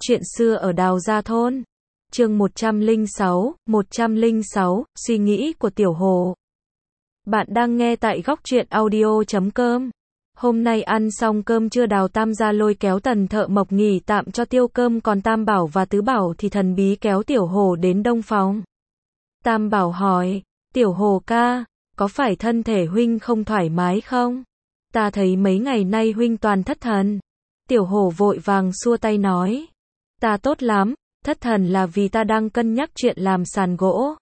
Chuyện xưa ở Đào Gia Thôn. Chương 106, suy nghĩ của Tiểu Hồ. Bạn đang nghe tại góc truyện audio.com. Hôm nay ăn xong cơm trưa Đào Tam gia lôi kéo Tần Thợ Mộc nghỉ tạm cho tiêu cơm, còn Tam Bảo và Tứ Bảo thì thần bí kéo Tiểu Hồ đến đông phòng. Tam Bảo hỏi, Tiểu Hồ ca, có phải thân thể huynh không thoải mái không? Ta thấy mấy ngày nay huynh toàn thất thần. Tiểu Hồ vội vàng xua tay nói, ta tốt lắm, thất thần là vì ta đang cân nhắc chuyện làm sàn gỗ.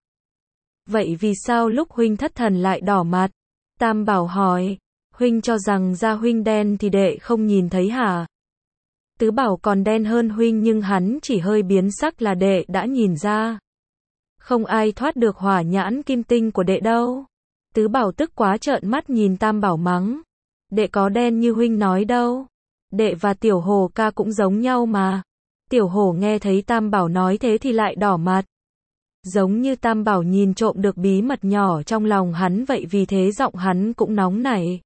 Vậy vì sao lúc huynh thất thần lại đỏ mặt? Tam Bảo hỏi, huynh cho rằng da huynh đen thì đệ không nhìn thấy hả? Tứ Bảo còn đen hơn huynh nhưng hắn chỉ hơi biến sắc là đệ đã nhìn ra. Không ai thoát được hỏa nhãn kim tinh của đệ đâu. Tứ Bảo tức quá trợn mắt nhìn Tam Bảo mắng, đệ có đen như huynh nói đâu. Đệ và Tiểu Hồ ca cũng giống nhau mà. Tiểu Hồ nghe thấy Tam Bảo nói thế thì lại đỏ mặt. Giống như Tam Bảo nhìn trộm được bí mật nhỏ trong lòng hắn vậy, vì thế giọng hắn cũng nóng nảy.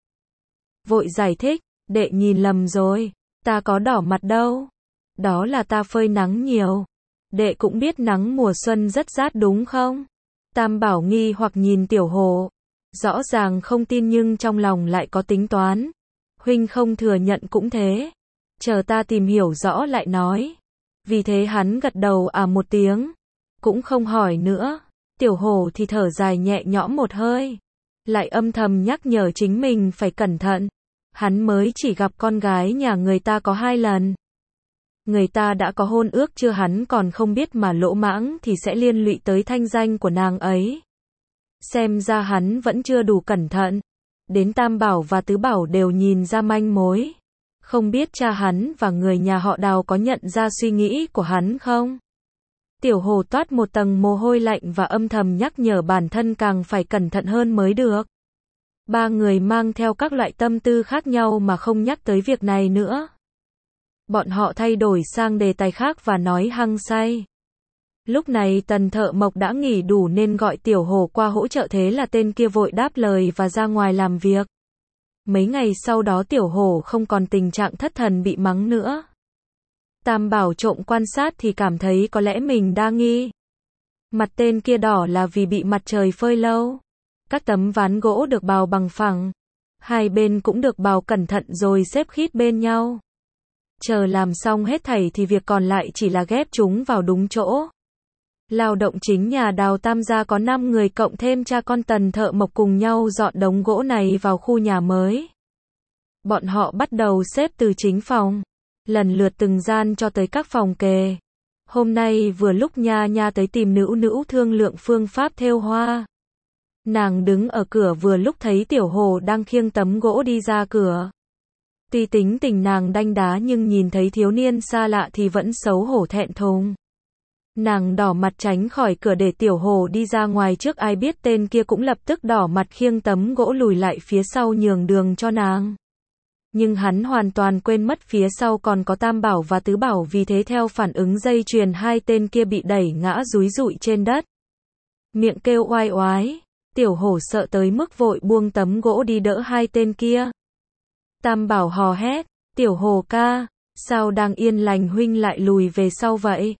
Vội giải thích, đệ nhìn lầm rồi, ta có đỏ mặt đâu. Đó là ta phơi nắng nhiều. Đệ cũng biết nắng mùa xuân rất rát đúng không? Tam Bảo nghi hoặc nhìn Tiểu Hồ. Rõ ràng không tin nhưng trong lòng lại có tính toán. Huynh không thừa nhận cũng thế. Chờ ta tìm hiểu rõ lại nói. Vì thế hắn gật đầu một tiếng. Cũng không hỏi nữa. Tiểu Hồ thì thở dài nhẹ nhõm một hơi. Lại âm thầm nhắc nhở chính mình phải cẩn thận. Hắn mới chỉ gặp con gái nhà người ta có 2 lần. Người ta đã có hôn ước chưa, hắn còn không biết mà lỗ mãng thì sẽ liên lụy tới thanh danh của nàng ấy. Xem ra hắn vẫn chưa đủ cẩn thận. Đến Tam Bảo và Tứ Bảo đều nhìn ra manh mối. Không biết cha hắn và người nhà họ Đào có nhận ra suy nghĩ của hắn không? Tiểu Hồ toát một tầng mồ hôi lạnh và âm thầm nhắc nhở bản thân càng phải cẩn thận hơn mới được. 3 người mang theo các loại tâm tư khác nhau mà không nhắc tới việc này nữa. Bọn họ thay đổi sang đề tài khác và nói hăng say. Lúc này Tần Thợ Mộc đã nghỉ đủ nên gọi Tiểu Hồ qua hỗ trợ, thế là tên kia vội đáp lời và ra ngoài làm việc. Mấy ngày sau đó Tiểu Hồ không còn tình trạng thất thần bị mắng nữa. Tam Bảo trộm quan sát thì cảm thấy có lẽ mình đa nghi. Mặt tên kia đỏ là vì bị mặt trời phơi lâu. Các tấm ván gỗ được bào bằng phẳng. Hai bên cũng được bào cẩn thận rồi xếp khít bên nhau. Chờ làm xong hết thảy thì việc còn lại chỉ là ghép chúng vào đúng chỗ. Lao động chính nhà Đào Tam gia có 5 người cộng thêm cha con Tần Thợ Mộc cùng nhau dọn đống gỗ này vào khu nhà mới. Bọn họ bắt đầu xếp từ chính phòng, lần lượt từng gian cho tới các phòng kề. Hôm nay vừa lúc Nha Nha tới tìm Nữu thương lượng phương pháp thêu hoa. Nàng đứng ở cửa vừa lúc thấy Tiểu Hồ đang khiêng tấm gỗ đi ra cửa. Tuy tính tình nàng đanh đá nhưng nhìn thấy thiếu niên xa lạ thì vẫn xấu hổ thẹn thùng. Nàng đỏ mặt tránh khỏi cửa để Tiểu Hồ đi ra ngoài trước, ai biết tên kia cũng lập tức đỏ mặt khiêng tấm gỗ lùi lại phía sau nhường đường cho nàng. Nhưng hắn hoàn toàn quên mất phía sau còn có Tam Bảo và Tứ Bảo, vì thế theo phản ứng dây chuyền hai tên kia bị đẩy ngã rúi rụi trên đất. Miệng kêu oai oái, Tiểu Hồ sợ tới mức vội buông tấm gỗ đi đỡ hai tên kia. Tam Bảo hò hét, Tiểu Hồ ca, sao đang yên lành huynh lại lùi về sau vậy?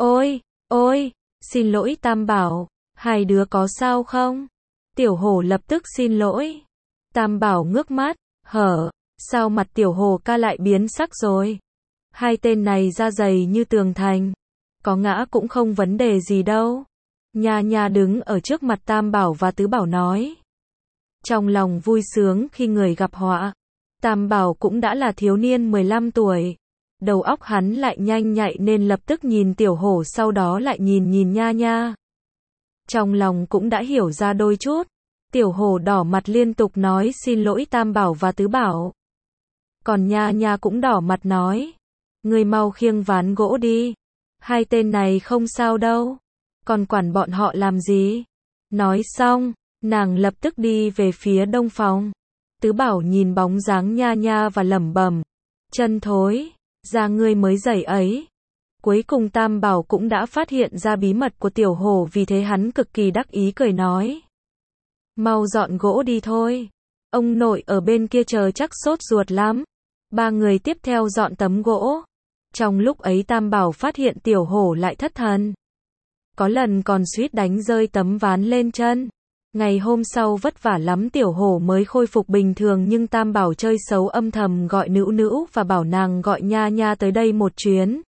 Ôi, xin lỗi Tam Bảo, hai đứa có sao không? Tiểu Hồ lập tức xin lỗi. Tam Bảo ngước mắt, sao mặt Tiểu Hồ ca lại biến sắc rồi? Hai tên này da dày như tường thành, có ngã cũng không vấn đề gì đâu. Nha Nha đứng ở trước mặt Tam Bảo và Tứ Bảo nói. Trong lòng vui sướng khi người gặp họa. Tam Bảo cũng đã là thiếu niên 15 tuổi. Đầu óc hắn lại nhanh nhạy nên lập tức nhìn Tiểu Hồ, sau đó lại nhìn Nha Nha. Trong lòng cũng đã hiểu ra đôi chút. Tiểu Hồ đỏ mặt liên tục nói xin lỗi Tam Bảo và Tứ Bảo. Còn Nha Nha cũng đỏ mặt nói, ngươi mau khiêng ván gỗ đi. Hai tên này không sao đâu. Còn quản bọn họ làm gì? Nói xong, nàng lập tức đi về phía đông phòng. Tứ Bảo nhìn bóng dáng Nha Nha và lẩm bẩm, chân thối, da ngươi mới dày ấy. Cuối cùng Tam Bảo cũng đã phát hiện ra bí mật của Tiểu Hồ, vì thế hắn cực kỳ đắc ý cười nói, mau dọn gỗ đi thôi. Ông nội ở bên kia chờ chắc sốt ruột lắm. 3 người tiếp theo dọn tấm gỗ. Trong lúc ấy Tam Bảo phát hiện Tiểu Hổ lại thất thần. Có lần còn suýt đánh rơi tấm ván lên chân. Ngày hôm sau vất vả lắm Tiểu Hổ mới khôi phục bình thường, nhưng Tam Bảo chơi xấu âm thầm gọi Nữu Nữu và bảo nàng gọi Nha Nha tới đây một chuyến.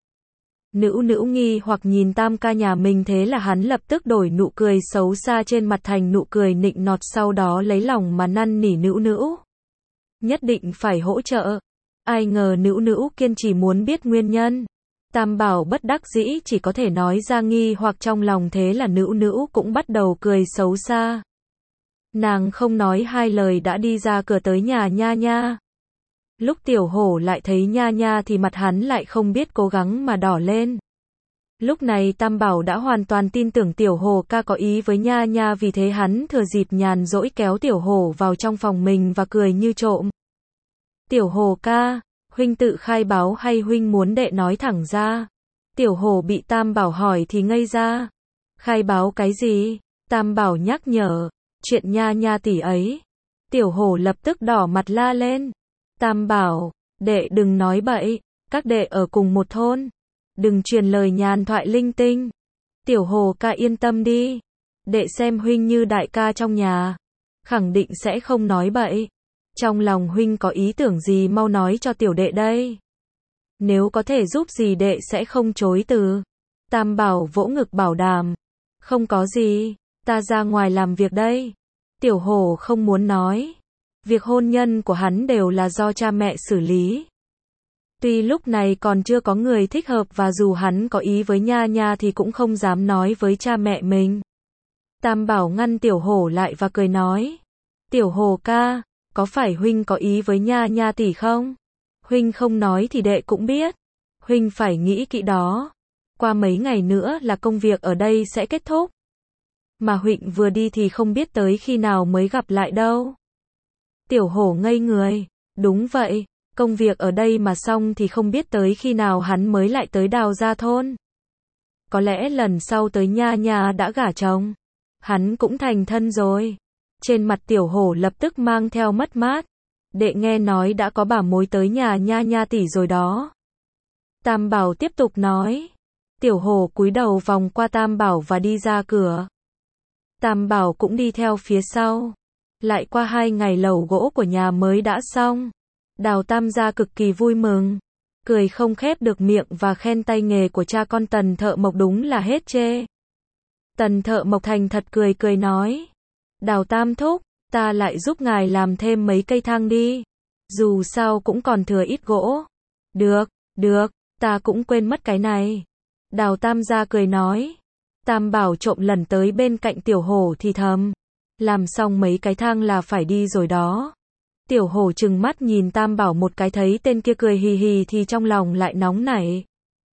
Nữu Nữu nghi hoặc nhìn Tam ca nhà mình, thế là hắn lập tức đổi nụ cười xấu xa trên mặt thành nụ cười nịnh nọt, sau đó lấy lòng mà năn nỉ Nữu Nữu nhất định phải hỗ trợ. Ai ngờ Nữu Nữu kiên trì muốn biết nguyên nhân. Tam Bảo bất đắc dĩ chỉ có thể nói ra nghi hoặc trong lòng, thế là Nữu Nữu cũng bắt đầu cười xấu xa. Nàng không nói hai lời đã đi ra cửa tới nhà Nha Nha. Lúc Tiểu Hổ lại thấy Nha Nha thì mặt hắn lại không biết cố gắng mà đỏ lên. Lúc này Tam Bảo đã hoàn toàn tin tưởng Tiểu Hổ ca có ý với Nha Nha, vì thế hắn thừa dịp nhàn rỗi kéo Tiểu Hổ vào trong phòng mình và cười như trộm. Tiểu Hổ ca, huynh tự khai báo hay huynh muốn đệ nói thẳng ra? Tiểu Hổ bị Tam Bảo hỏi thì ngây ra. Khai báo cái gì? Tam Bảo nhắc nhở. Chuyện Nha Nha tỷ ấy. Tiểu Hổ lập tức đỏ mặt la lên. Tam Bảo, đệ đừng nói bậy, các đệ ở cùng một thôn. Đừng truyền lời nhàn thoại linh tinh. Tiểu Hổ ca yên tâm đi. Đệ xem huynh như đại ca trong nhà. Khẳng định sẽ không nói bậy. Trong lòng huynh có ý tưởng gì mau nói cho tiểu đệ đây. Nếu có thể giúp gì đệ sẽ không chối từ. Tam Bảo vỗ ngực bảo đảm. Không có gì, ta ra ngoài làm việc đây. Tiểu Hổ không muốn nói. Việc hôn nhân của hắn đều là do cha mẹ xử lý. Tuy lúc này còn chưa có người thích hợp và dù hắn có ý với Nha Nha thì cũng không dám nói với cha mẹ mình. Tam Bảo ngăn Tiểu Hổ lại và cười nói. Tiểu Hổ ca, có phải huynh có ý với Nha Nha tỷ không? Huynh không nói thì đệ cũng biết. Huynh phải nghĩ kỹ đó. Qua mấy ngày nữa là công việc ở đây sẽ kết thúc. Mà huynh vừa đi thì không biết tới khi nào mới gặp lại đâu. Tiểu Hổ ngây người. Đúng vậy, công việc ở đây mà xong thì không biết tới khi nào hắn mới lại tới Đào Gia thôn. Có lẽ lần sau tới Nha Nha đã gả chồng. Hắn cũng thành thân rồi. Trên mặt Tiểu Hổ lập tức mang theo mất mát. Đệ nghe nói đã có bà mối tới nhà Nha Nha tỷ rồi đó. Tam Bảo tiếp tục nói. Tiểu Hổ cúi đầu vòng qua Tam Bảo và đi ra cửa. Tam Bảo cũng đi theo phía sau. Lại qua 2 ngày lầu gỗ của nhà mới đã xong. Đào Tam gia cực kỳ vui mừng. Cười không khép được miệng và khen tay nghề của cha con Tần Thợ Mộc đúng là hết chê. Tần Thợ Mộc thành thật cười nói. Đào Tam thúc, ta lại giúp ngài làm thêm mấy cây thang đi. Dù sao cũng còn thừa ít gỗ. Được, ta cũng quên mất cái này. Đào Tam gia cười nói. Tam Bảo trộm lần tới bên cạnh Tiểu Hổ thì thầm. Làm xong mấy cái thang là phải đi rồi đó. Tiểu Hổ trừng mắt nhìn Tam Bảo một cái, thấy tên kia cười hì hì thì trong lòng lại nóng nảy.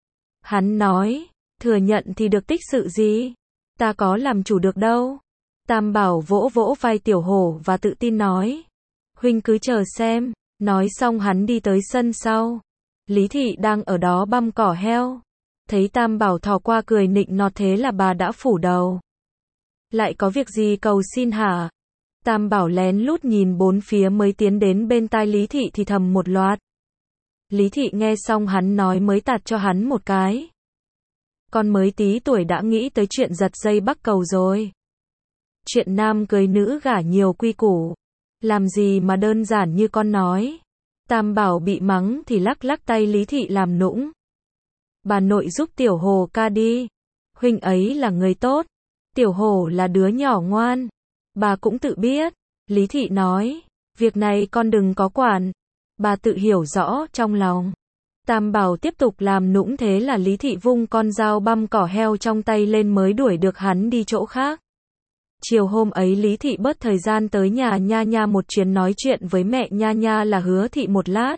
Hắn nói, thừa nhận thì được tích sự gì? Ta có làm chủ được đâu. Tam Bảo vỗ vỗ vai Tiểu Hổ và tự tin nói. Huynh cứ chờ xem. Nói xong hắn đi tới sân sau. Lý Thị đang ở đó băm cỏ heo. Thấy Tam Bảo thò qua cười nịnh nọt thế là bà đã phủ đầu. Lại có việc gì cầu xin hả? Tam Bảo lén lút nhìn bốn phía mới tiến đến bên tai Lý Thị thì thầm một loạt. Lý Thị nghe xong hắn nói mới tạt cho hắn một cái. Con mới tí tuổi đã nghĩ tới chuyện giật dây bắc cầu rồi. Chuyện nam cưới nữ gả nhiều quy củ. Làm gì mà đơn giản như con nói. Tam Bảo bị mắng thì lắc lắc tay Lý Thị làm nũng. Bà nội giúp Tiểu Hổ ca đi. Huynh ấy là người tốt. Tiểu Hổ là đứa nhỏ ngoan. Bà cũng tự biết. Lý Thị nói. Việc này con đừng có quản. Bà tự hiểu rõ trong lòng. Tam Bảo tiếp tục làm nũng thế là Lý Thị vung con dao băm cỏ heo trong tay lên mới đuổi được hắn đi chỗ khác. Chiều hôm ấy Lý Thị bớt thời gian tới nhà Nha Nha một chuyến, nói chuyện với mẹ Nha Nha là Hứa Thị một lát.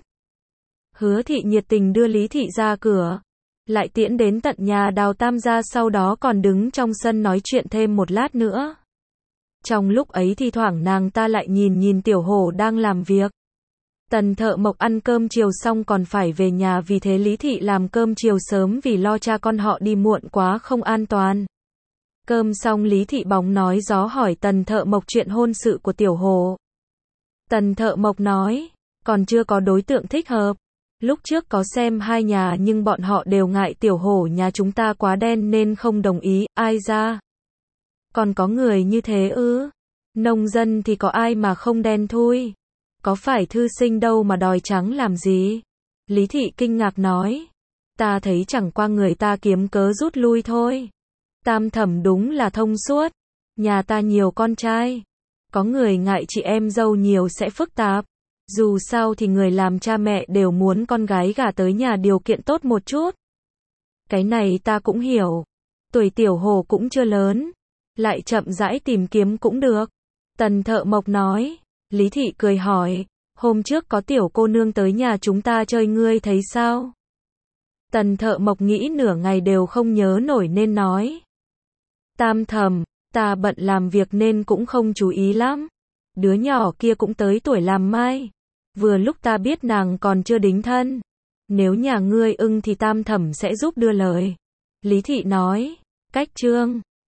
Hứa Thị nhiệt tình đưa Lý Thị ra cửa. Lại tiễn đến tận nhà Đào Tam gia, sau đó còn đứng trong sân nói chuyện thêm một lát nữa. Trong lúc ấy thi thoảng nàng ta lại nhìn Tiểu Hổ đang làm việc. Tần Thợ Mộc ăn cơm chiều xong còn phải về nhà, vì thế Lý Thị làm cơm chiều sớm vì lo cha con họ đi muộn quá không an toàn. Cơm xong Lý Thị bóng nói gió hỏi Tần Thợ Mộc chuyện hôn sự của Tiểu Hổ. Tần Thợ Mộc nói, còn chưa có đối tượng thích hợp. Lúc trước có xem hai nhà nhưng bọn họ đều ngại tiểu hổ nhà chúng ta quá đen nên không đồng ý, ai ra. Còn có người như thế ư? Nông dân thì có ai mà không đen thui. Có phải thư sinh đâu mà đòi trắng làm gì? Lý Thị kinh ngạc nói. Ta thấy chẳng qua người ta kiếm cớ rút lui thôi. Tam Thẩm đúng là thông suốt. Nhà ta nhiều con trai. Có người ngại chị em dâu nhiều sẽ phức tạp. Dù sao thì người làm cha mẹ đều muốn con gái gả tới nhà điều kiện tốt một chút. Cái này ta cũng hiểu. Tuổi tiểu hồ cũng chưa lớn. Lại chậm rãi tìm kiếm cũng được. Tần Thợ Mộc nói. Lý Thị cười hỏi. Hôm trước có tiểu cô nương tới nhà chúng ta chơi ngươi thấy sao? Tần Thợ Mộc nghĩ nửa ngày đều không nhớ nổi nên nói. Tam Thẩm, ta bận làm việc nên cũng không chú ý lắm. Đứa nhỏ kia cũng tới tuổi làm mai. Vừa lúc ta biết nàng còn chưa đính thân. Nếu nhà ngươi ưng thì Tam Thẩm sẽ giúp đưa lời. Lý Thị nói. Cách chương